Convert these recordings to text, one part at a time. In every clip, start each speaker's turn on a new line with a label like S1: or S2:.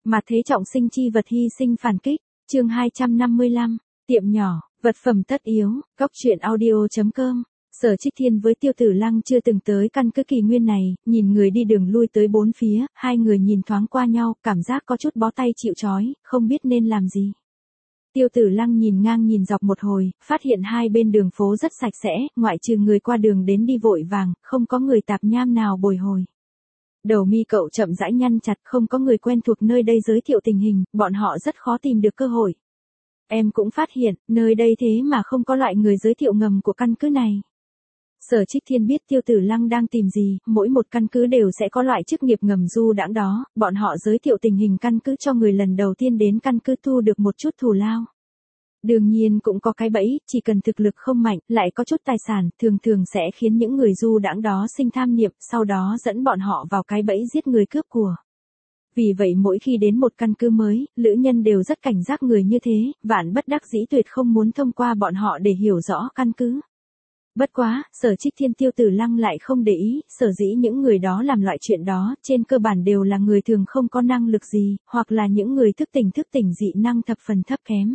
S1: Mà thế trọng sinh chi vật hy sinh phản kích, chương 255, tiệm nhỏ, vật phẩm tất yếu, góc truyện audio.com. Sở Trích Thiên với Tiêu Tử Lăng chưa từng tới căn cứ Kỳ Nguyên này, nhìn người đi đường lui tới bốn phía, hai người nhìn thoáng qua nhau, cảm giác có chút bó tay chịu trói, không biết nên làm gì. Tiêu Tử Lăng nhìn ngang nhìn dọc một hồi, phát hiện hai bên đường phố rất sạch sẽ, ngoại trừ người qua đường đến đi vội vàng, không có người tạp nham nào bồi hồi. Đầu mi cậu chậm rãi nhăn chặt, không có người quen thuộc nơi đây giới thiệu tình hình, bọn họ rất khó tìm được cơ hội. Em cũng phát hiện, nơi đây thế mà không có loại người giới thiệu ngầm của căn cứ này. Sở Trích Thiên biết Tiêu Tử Lăng đang tìm gì, mỗi một căn cứ đều sẽ có loại chức nghiệp ngầm du đãng đó, bọn họ giới thiệu tình hình căn cứ cho người lần đầu tiên đến căn cứ thu được một chút thù lao. Đương nhiên cũng có cái bẫy, chỉ cần thực lực không mạnh, lại có chút tài sản, thường thường sẽ khiến những người du đãng đó sinh tham niệm, sau đó dẫn bọn họ vào cái bẫy giết người cướp của. Vì vậy mỗi khi đến một căn cứ mới, lữ nhân đều rất cảnh giác người như thế, vạn bất đắc dĩ tuyệt không muốn thông qua bọn họ để hiểu rõ căn cứ. Bất quá, Sở Trích Thiên Tiêu Tử Lăng lại không để ý, sở dĩ những người đó làm loại chuyện đó, trên cơ bản đều là người thường không có năng lực gì, hoặc là những người thức tỉnh dị năng thập phần thấp kém.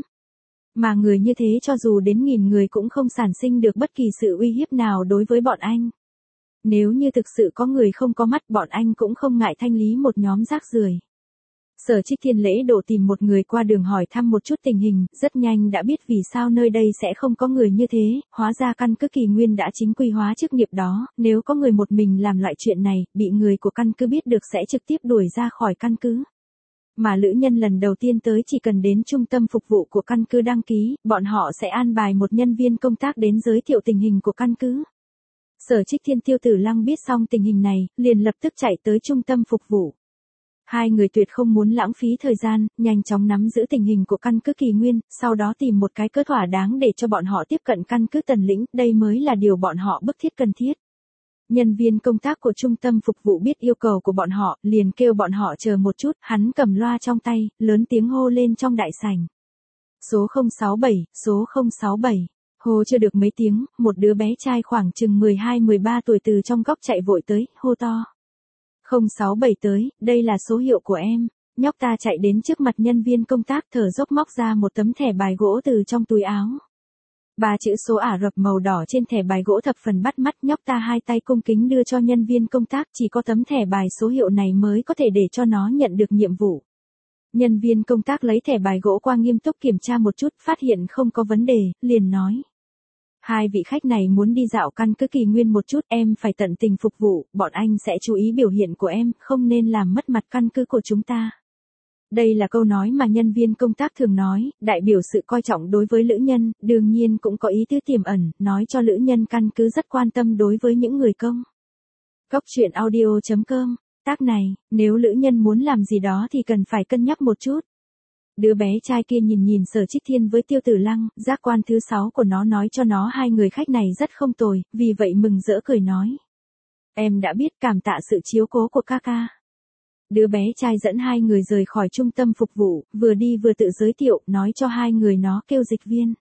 S1: Mà người như thế cho dù đến 1000 người cũng không sản sinh được bất kỳ sự uy hiếp nào đối với bọn anh. Nếu như thực sự có người không có mắt, bọn anh cũng không ngại thanh lý một nhóm rác rưởi. Sở Trích Thiên lễ độ tìm một người qua đường hỏi thăm một chút tình hình, rất nhanh đã biết vì sao nơi đây sẽ không có người như thế, hóa ra căn cứ Kỳ Nguyên đã chính quy hóa chức nghiệp đó, nếu có người một mình làm loại chuyện này, bị người của căn cứ biết được sẽ trực tiếp đuổi ra khỏi căn cứ. Mà lữ nhân lần đầu tiên tới chỉ cần đến trung tâm phục vụ của căn cứ đăng ký, bọn họ sẽ an bài một nhân viên công tác đến giới thiệu tình hình của căn cứ. Sở Trích Thiên Tiêu Tử Lăng biết xong tình hình này, liền lập tức chạy tới trung tâm phục vụ. Hai người tuyệt không muốn lãng phí thời gian, nhanh chóng nắm giữ tình hình của căn cứ Kỳ Nguyên, sau đó tìm một cái cớ thỏa đáng để cho bọn họ tiếp cận căn cứ Tần Lĩnh, đây mới là điều bọn họ bức thiết cần thiết. Nhân viên công tác của trung tâm phục vụ biết yêu cầu của bọn họ, liền kêu bọn họ chờ một chút, hắn cầm loa trong tay, lớn tiếng hô lên trong đại sảnh. Số 067, số 067. Hô chưa được mấy tiếng, một đứa bé trai khoảng chừng 12-13 tuổi từ trong góc chạy vội tới, hô to. 067 tới, đây là số hiệu của em. Nhóc ta chạy đến trước mặt nhân viên công tác thở dốc móc ra một tấm thẻ bài gỗ từ trong túi áo. 3 chữ số Ả Rập màu đỏ trên thẻ bài gỗ thập phần bắt mắt, nhóc ta hai tay cung kính đưa cho nhân viên công tác, chỉ có tấm thẻ bài số hiệu này mới có thể để cho nó nhận được nhiệm vụ. Nhân viên công tác lấy thẻ bài gỗ qua nghiêm túc kiểm tra một chút, phát hiện không có vấn đề, liền nói. Hai vị khách này muốn đi dạo căn cứ Kỳ Nguyên một chút, em phải tận tình phục vụ, bọn anh sẽ chú ý biểu hiện của em, không nên làm mất mặt căn cứ của chúng ta. Đây là câu nói mà nhân viên công tác thường nói, đại biểu sự coi trọng đối với lữ nhân, đương nhiên cũng có ý tứ tiềm ẩn, nói cho lữ nhân căn cứ rất quan tâm đối với những người công. Góc truyện audio.com, tác này, nếu lữ nhân muốn làm gì đó thì cần phải cân nhắc một chút. Đứa bé trai kia nhìn Sở Trích Thiên với Tiêu Tử Lăng, giác quan thứ 6 của nó nói cho nó hai người khách này rất không tồi, vì vậy mừng rỡ cười nói. Em đã biết, cảm tạ sự chiếu cố của ca ca. Đứa bé trai dẫn hai người rời khỏi trung tâm phục vụ, vừa đi vừa tự giới thiệu, nói cho hai người nó kêu Dịch Viên.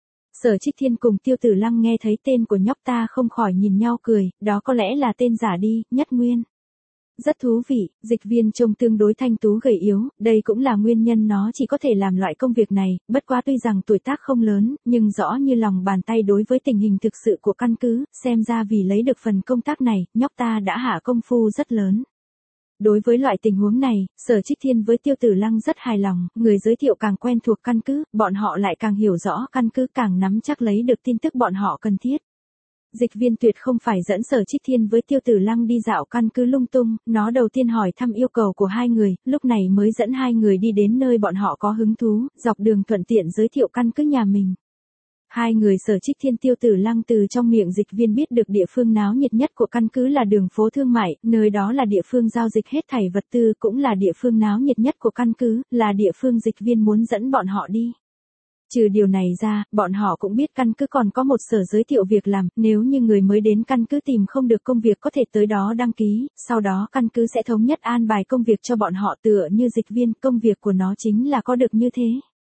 S1: Sở Trích Thiên cùng Tiêu Tử Lăng nghe thấy tên của nhóc ta không khỏi nhìn nhau cười, đó có lẽ là tên giả đi, Nhất Nguyên. Rất thú vị, Dịch Viên trông tương đối thanh tú gầy yếu, đây cũng là nguyên nhân nó chỉ có thể làm loại công việc này, bất quá tuy rằng tuổi tác không lớn, nhưng rõ như lòng bàn tay đối với tình hình thực sự của căn cứ, xem ra vì lấy được phần công tác này, nhóc ta đã hạ công phu rất lớn. Đối với loại tình huống này, Sở Trích Thiên với Tiêu Tử Lăng rất hài lòng, người giới thiệu càng quen thuộc căn cứ, bọn họ lại càng hiểu rõ căn cứ, càng nắm chắc lấy được tin tức bọn họ cần thiết. Dịch Viên tuyệt không phải dẫn Sở Trích Thiên với Tiêu Tử Lăng đi dạo căn cứ lung tung, nó đầu tiên hỏi thăm yêu cầu của hai người, lúc này mới dẫn hai người đi đến nơi bọn họ có hứng thú, dọc đường thuận tiện giới thiệu căn cứ nhà mình. Hai người Sở Trích Thiên Tiêu Tử Lăng từ trong miệng Dịch Viên biết được địa phương náo nhiệt nhất của căn cứ là đường phố thương mại, nơi đó là địa phương giao dịch hết thảy vật tư, cũng là địa phương náo nhiệt nhất của căn cứ, là địa phương Dịch Viên muốn dẫn bọn họ đi. Trừ điều này ra, bọn họ cũng biết căn cứ còn có một sở giới thiệu việc làm, nếu như người mới đến căn cứ tìm không được công việc có thể tới đó đăng ký, sau đó căn cứ sẽ thống nhất an bài công việc cho bọn họ tựa như Dịch Viên, công việc của nó chính là có được như thế.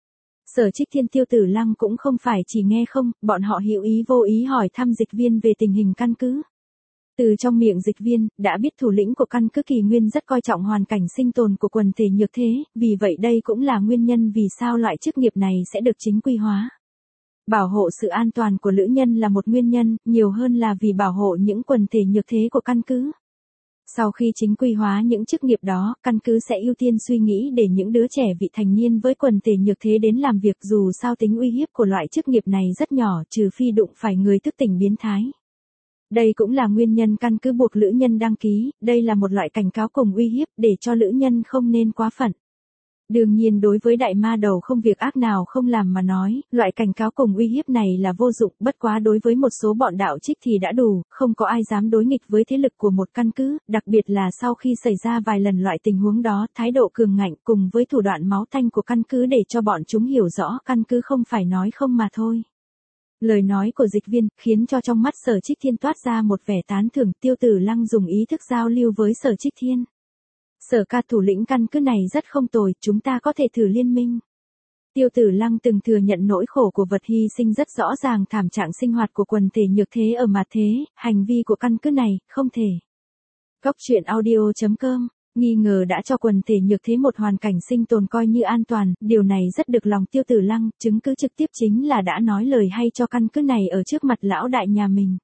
S1: Sở Trích Thiên Tiêu Tử Lăng cũng không phải chỉ nghe không, bọn họ hữu ý vô ý hỏi thăm Dịch Viên về tình hình căn cứ. Từ trong miệng Dịch Viên, đã biết thủ lĩnh của căn cứ Kỳ Nguyên rất coi trọng hoàn cảnh sinh tồn của quần thể nhược thế, vì vậy đây cũng là nguyên nhân vì sao loại chức nghiệp này sẽ được chính quy hóa. Bảo hộ sự an toàn của lữ nhân là một nguyên nhân, nhiều hơn là vì bảo hộ những quần thể nhược thế của căn cứ. Sau khi chính quy hóa những chức nghiệp đó, căn cứ sẽ ưu tiên suy nghĩ để những đứa trẻ vị thành niên với quần thể nhược thế đến làm việc, dù sao tính uy hiếp của loại chức nghiệp này rất nhỏ, trừ phi đụng phải người thức tỉnh biến thái. Đây cũng là nguyên nhân căn cứ buộc lữ nhân đăng ký, đây là một loại cảnh cáo cùng uy hiếp để cho lữ nhân không nên quá phận. Đương nhiên đối với đại ma đầu không việc ác nào không làm mà nói, loại cảnh cáo cùng uy hiếp này là vô dụng, bất quá đối với một số bọn đạo trích thì đã đủ, không có ai dám đối nghịch với thế lực của một căn cứ, đặc biệt là sau khi xảy ra vài lần loại tình huống đó, thái độ cường ngạnh cùng với thủ đoạn máu tanh của căn cứ để cho bọn chúng hiểu rõ căn cứ không phải nói không mà thôi. Lời nói của Dịch Viên khiến cho trong mắt Sở Trích Thiên toát ra một vẻ tán thưởng, Tiêu Tử Lăng dùng ý thức giao lưu với Sở Trích Thiên. Sở ca thủ lĩnh căn cứ này rất không tồi, chúng ta có thể thử liên minh. Tiêu Tử Lăng từng thừa nhận nỗi khổ của vật hy sinh rất rõ ràng, thảm trạng sinh hoạt của quần thể nhược thế ở mặt thế, hành vi của căn cứ này, không thể. Góc truyện audio.com, nghi ngờ đã cho quần thể nhược thế một hoàn cảnh sinh tồn coi như an toàn, điều này rất được lòng Tiêu Tử Lăng, chứng cứ trực tiếp chính là đã nói lời hay cho căn cứ này ở trước mặt lão đại nhà mình.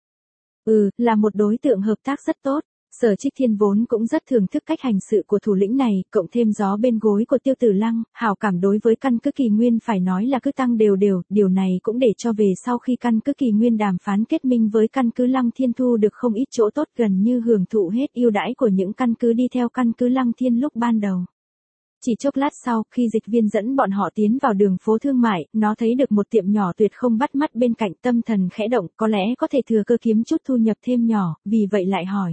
S1: Là một đối tượng hợp tác rất tốt. Sở Trích Thiên vốn cũng rất thưởng thức cách hành sự của thủ lĩnh này, cộng thêm gió bên gối của Tiêu Tử Lăng, hảo cảm đối với căn cứ Kỳ Nguyên phải nói là cứ tăng đều đều, điều này cũng để cho về sau khi căn cứ Kỳ Nguyên đàm phán kết minh với căn cứ Lăng Thiên thu được không ít chỗ tốt, gần như hưởng thụ hết ưu đãi của những căn cứ đi theo căn cứ Lăng Thiên lúc ban đầu. Chỉ chốc lát sau, khi Dịch Viên dẫn bọn họ tiến vào đường phố thương mại, nó thấy được một tiệm nhỏ tuyệt không bắt mắt bên cạnh, tâm thần khẽ động, có lẽ có thể thừa cơ kiếm chút thu nhập thêm nhỏ, vì vậy lại hỏi.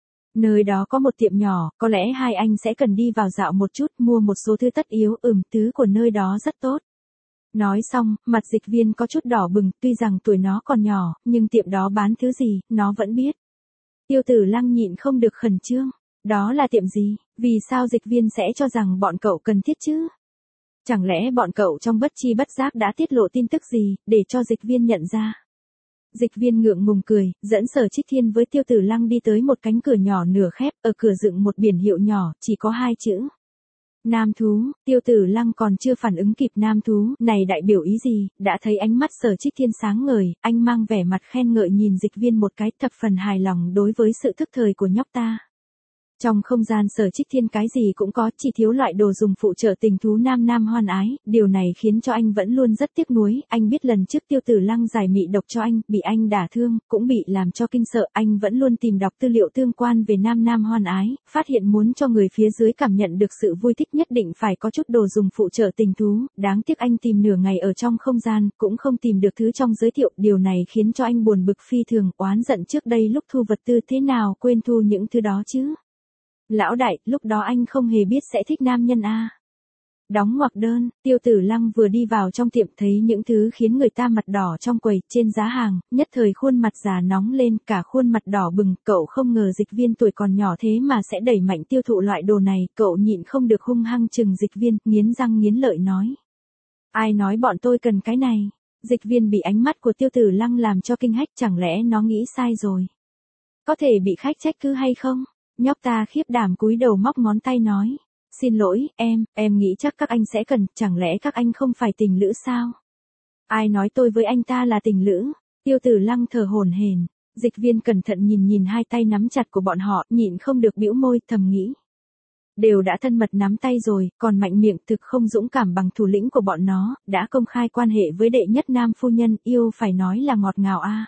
S1: Nơi đó có một tiệm nhỏ, có lẽ hai anh sẽ cần đi vào dạo một chút, mua một số thứ tất yếu, thứ của nơi đó rất tốt. Nói xong, mặt Dịch Viên có chút đỏ bừng, tuy rằng tuổi nó còn nhỏ, nhưng tiệm đó bán thứ gì, nó vẫn biết. Tiêu Tử Lăng nhịn không được khẩn trương. Đó là tiệm gì? Vì sao Dịch Viên sẽ cho rằng bọn cậu cần thiết chứ? Chẳng lẽ bọn cậu trong bất chi bất giác đã tiết lộ tin tức gì, để cho Dịch Viên nhận ra? Dịch Viên ngượng ngùng cười, dẫn Sở Trích Thiên với Tiêu Tử Lăng đi tới một cánh cửa nhỏ nửa khép, ở cửa dựng một biển hiệu nhỏ, chỉ có 2 chữ. Nam thú. Tiêu Tử Lăng còn chưa phản ứng kịp nam thú, này đại biểu ý gì, đã thấy ánh mắt Sở Trích Thiên sáng ngời, anh mang vẻ mặt khen ngợi nhìn Dịch Viên một cái, thập phần hài lòng đối với sự thức thời của nhóc ta. Trong không gian Sở Trích Thiên cái gì cũng có, chỉ thiếu loại đồ dùng phụ trợ tình thú nam nam hoan ái, điều này khiến cho anh vẫn luôn rất tiếc nuối, anh biết lần trước Tiêu Tử Lăng giải mị độc cho anh, bị anh đả thương, cũng bị làm cho kinh sợ, anh vẫn luôn tìm đọc tư liệu tương quan về nam nam hoan ái, phát hiện muốn cho người phía dưới cảm nhận được sự vui thích nhất định phải có chút đồ dùng phụ trợ tình thú, đáng tiếc anh tìm nửa ngày ở trong không gian, cũng không tìm được thứ trong giới thiệu, điều này khiến cho anh buồn bực phi thường, oán giận trước đây lúc thu vật tư thế nào quên thu những thứ đó chứ. Lão đại, lúc đó anh không hề biết sẽ thích nam nhân a. Đóng ngoặc đơn, Tiêu Tử Lăng vừa đi vào trong tiệm thấy những thứ khiến người ta mặt đỏ trong quầy, trên giá hàng, nhất thời khuôn mặt già nóng lên, cả khuôn mặt đỏ bừng, cậu không ngờ Dịch Viên tuổi còn nhỏ thế mà sẽ đẩy mạnh tiêu thụ loại đồ này, cậu nhịn không được hung hăng chừng Dịch Viên, nghiến răng nghiến lợi nói. Ai nói bọn tôi cần cái này? Dịch Viên bị ánh mắt của Tiêu Tử Lăng làm cho kinh hách, chẳng lẽ nó nghĩ sai rồi? Có thể bị khách trách cứ hay không? Nhóc ta khiếp đảm cúi đầu móc ngón tay nói. Xin lỗi, em nghĩ chắc các anh sẽ cần, chẳng lẽ các anh không phải tình lữ sao? Ai nói tôi với anh ta là tình lữ? Tiêu Tử Lăng thở hổn hển. Dịch Viên cẩn thận nhìn hai tay nắm chặt của bọn họ, nhịn không được bĩu môi, thầm nghĩ. Đều đã thân mật nắm tay rồi, còn mạnh miệng thực không dũng cảm bằng thủ lĩnh của bọn nó, đã công khai quan hệ với đệ nhất nam phu nhân, yêu phải nói là ngọt ngào a.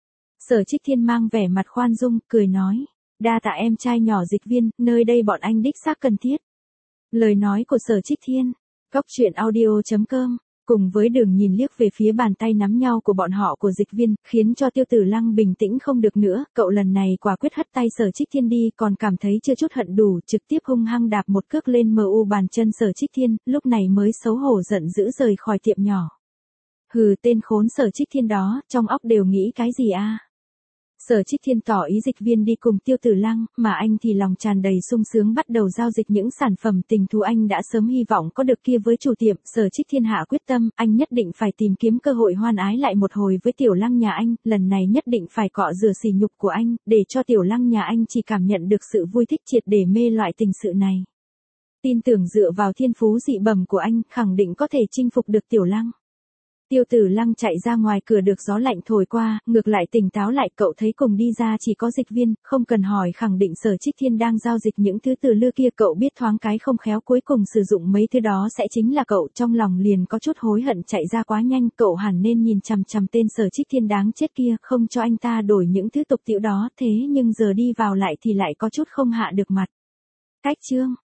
S1: Sở Trích Thiên mang vẻ mặt khoan dung, cười nói. Đa tạ em trai nhỏ Dịch Viên, nơi đây bọn anh đích xác cần thiết. Lời nói của Sở Trích Thiên. Góc truyện audio.com, cùng với đường nhìn liếc về phía bàn tay nắm nhau của bọn họ của Dịch Viên, khiến cho Tiêu Tử Lăng bình tĩnh không được nữa, cậu lần này quả quyết hất tay Sở Trích Thiên đi, còn cảm thấy chưa chút hận đủ, trực tiếp hung hăng đạp một cước lên mu bàn chân Sở Trích Thiên, lúc này mới xấu hổ giận dữ rời khỏi tiệm nhỏ. Hừ, tên khốn Sở Trích Thiên đó, trong óc đều nghĩ cái gì a? Sở Trích Thiên tỏ ý dịch viên đi cùng Tiêu Tử Lăng, mà anh thì lòng tràn đầy sung sướng bắt đầu giao dịch những sản phẩm tình thú anh đã sớm hy vọng có được kia với chủ tiệm. Sở Trích Thiên hạ quyết tâm, anh nhất định phải tìm kiếm cơ hội hoan ái lại một hồi với Tiểu Lăng nhà anh, lần này nhất định phải cọ rửa sỉ nhục của anh, để cho Tiểu Lăng nhà anh chỉ cảm nhận được sự vui thích triệt để mê loại tình sự này. Tin tưởng dựa vào thiên phú dị bẩm của anh, khẳng định có thể chinh phục được Tiểu Lăng. Tiêu Tử Lăng chạy ra ngoài cửa được gió lạnh thổi qua, ngược lại tỉnh táo lại, cậu thấy cùng đi ra chỉ có dịch viên, không cần hỏi khẳng định Sở Trích Thiên đang giao dịch những thứ từ lưa kia, cậu biết thoáng cái không khéo cuối cùng sử dụng mấy thứ đó sẽ chính là cậu, trong lòng liền có chút hối hận chạy ra quá nhanh, cậu hẳn nên nhìn chằm chằm tên Sở Trích Thiên đáng chết kia, không cho anh ta đổi những thứ tục tĩu đó, thế nhưng giờ đi vào lại thì lại có chút không hạ được mặt. Cách chương